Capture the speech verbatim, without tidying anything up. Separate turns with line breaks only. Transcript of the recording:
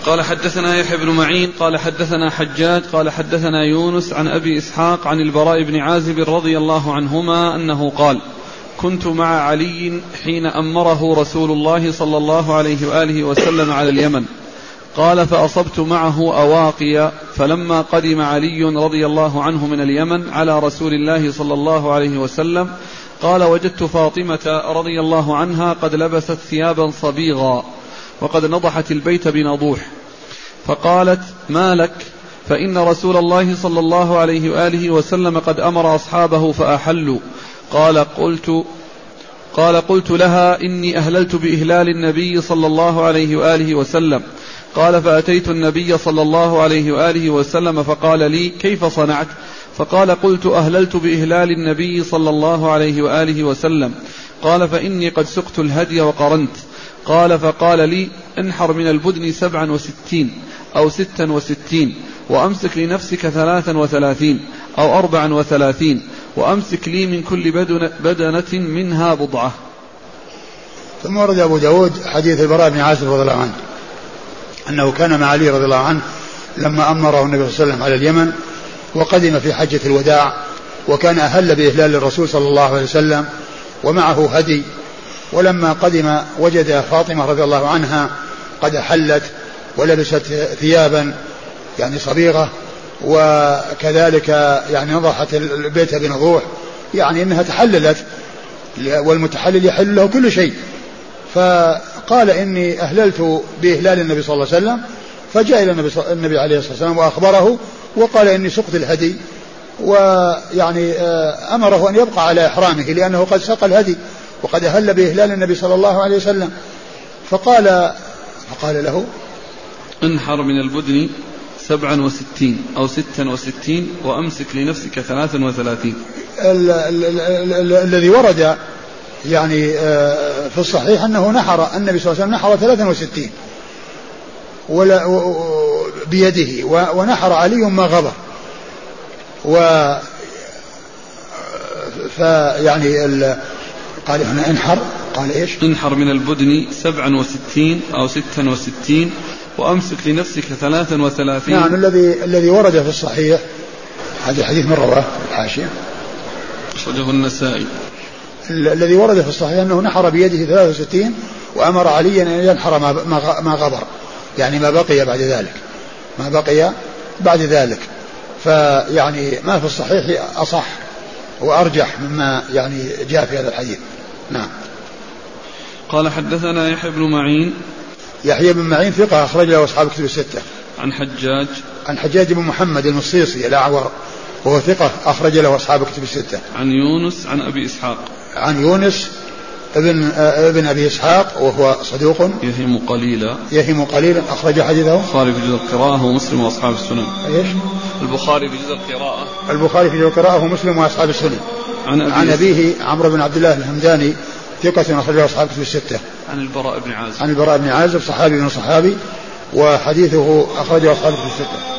قال حدثنا يحيى بن معين قال حدثنا حجاج قال حدثنا يونس عن أبي إسحاق عن البراء بن عازب رضي الله عنهما أنه قال كنت مع علي حين أمره رسول الله صلى الله عليه وآله وسلم على اليمن قال فأصبت معه أواقي فلما قدم علي رضي الله عنه من اليمن على رسول الله صلى الله عليه وسلم قال وجدت فاطمة رضي الله عنها قد لبست ثيابا صبيغا وقد نضحت البيت بنضوح فقالت ما لك فإن رسول الله صلى الله عليه وآله وسلم قد أمر أصحابه فأحلوا قال قلت قال قلت لها إني أهللت بإهلال النبي صلى الله عليه وآله وسلم قال فأتيت النبي صلى الله عليه وآله وسلم فقال لي كيف صنعت فقال قلت أهللت بإهلال النبي صلى الله عليه وآله وسلم قال فإني قد سقت الهدي وقرنت قال فقال لي انحر من البدن سبعا وستين أو ستا وستين وأمسك لنفسك ثلاثا وثلاثين أو أربعا وثلاثين وأمسك لي من كل بدنة منها بضعة.
ثم ورد أبو داود حديث البراء بن عازب رضي الله عنه أنه كان مع علي رضي الله عنه لما أمره النبي صلى الله عليه وسلم على اليمن وقدم في حجة الوداع وكان أهل بإهلال الرسول صلى الله عليه وسلم ومعه هدي ولما قدم وجد فاطمة رضي الله عنها قد أحلت ولبست ثيابا يعني صبيغة وكذلك يعني نضحت البيت بنضوح يعني إنها تحللت والمتحلل يحل له كل شيء. فقال إني أهللت بإهلال النبي صلى الله عليه وسلم فجاء إلى النبي, النبي عليه الصلاة والسلام وأخبره وقال إني سقت الهدي ويعني أمره أن يبقى على إحرامه لأنه قد سق الهدي وقد أهل بإهلال النبي صلى الله عليه وسلم. فقال فقال له
انحر من البدن سبعا وستين أو ستا وستين وأمسك لنفسك ثلاثا وثلاثين.
الذي ورد يعني في الصحيح أنه نحر النبي صلى الله عليه وسلم نحر ثلاثا وستين بيده ونحر علي ما غبر و فيعني قال هنا انحر قال ايش
انحر من البدن سبعا وستين أو ستا وستين وأمسك لنفسك ثلاثا وثلاثين.
نعم الذي الذي ورد في الصحيح هذا الحديث من رواه الحاشية
أخرجه النسائي.
الذي ورد في الصحيح أنه نحر بيده ثلاثة وستين وأمر عليا أن ينحر ما غبر يعني ما بقي بعد ذلك ما بقي بعد ذلك. فيعني ما في الصحيح أصح وأرجح مما يعني جاء في هذا الحديث. نعم.
قال حدثنا يحيى بن معين
يحيى بن معين ثقة أخرج له أصحاب كتب الستة.
عن حجاج
عن حجاج بن محمد المصيصي الأعور وهو ثقة أخرج له أصحاب كتب الستة.
عن يونس عن أبي إسحاق
عن يونس ابن ابن أبي إسحاق وهو صدوق
يهم قليلا
يهم قليلا أخرج حديثه
البخاري في جزء القراءة ومسلم وأصحاب السنن.
إيش
البخاري في جزء القراءة
البخاري في جزء القراءة ومسلم وأصحاب السنن.
عن, أبي
عن أبيه عمرو بن عبد الله الهمداني ثقة أخرج له أصحاب كتب الستة.
عن البراء بن عازب
عن البراء بن عازب صحابي من صحابي وحديثه أخرجه أصحاب كتب الستة.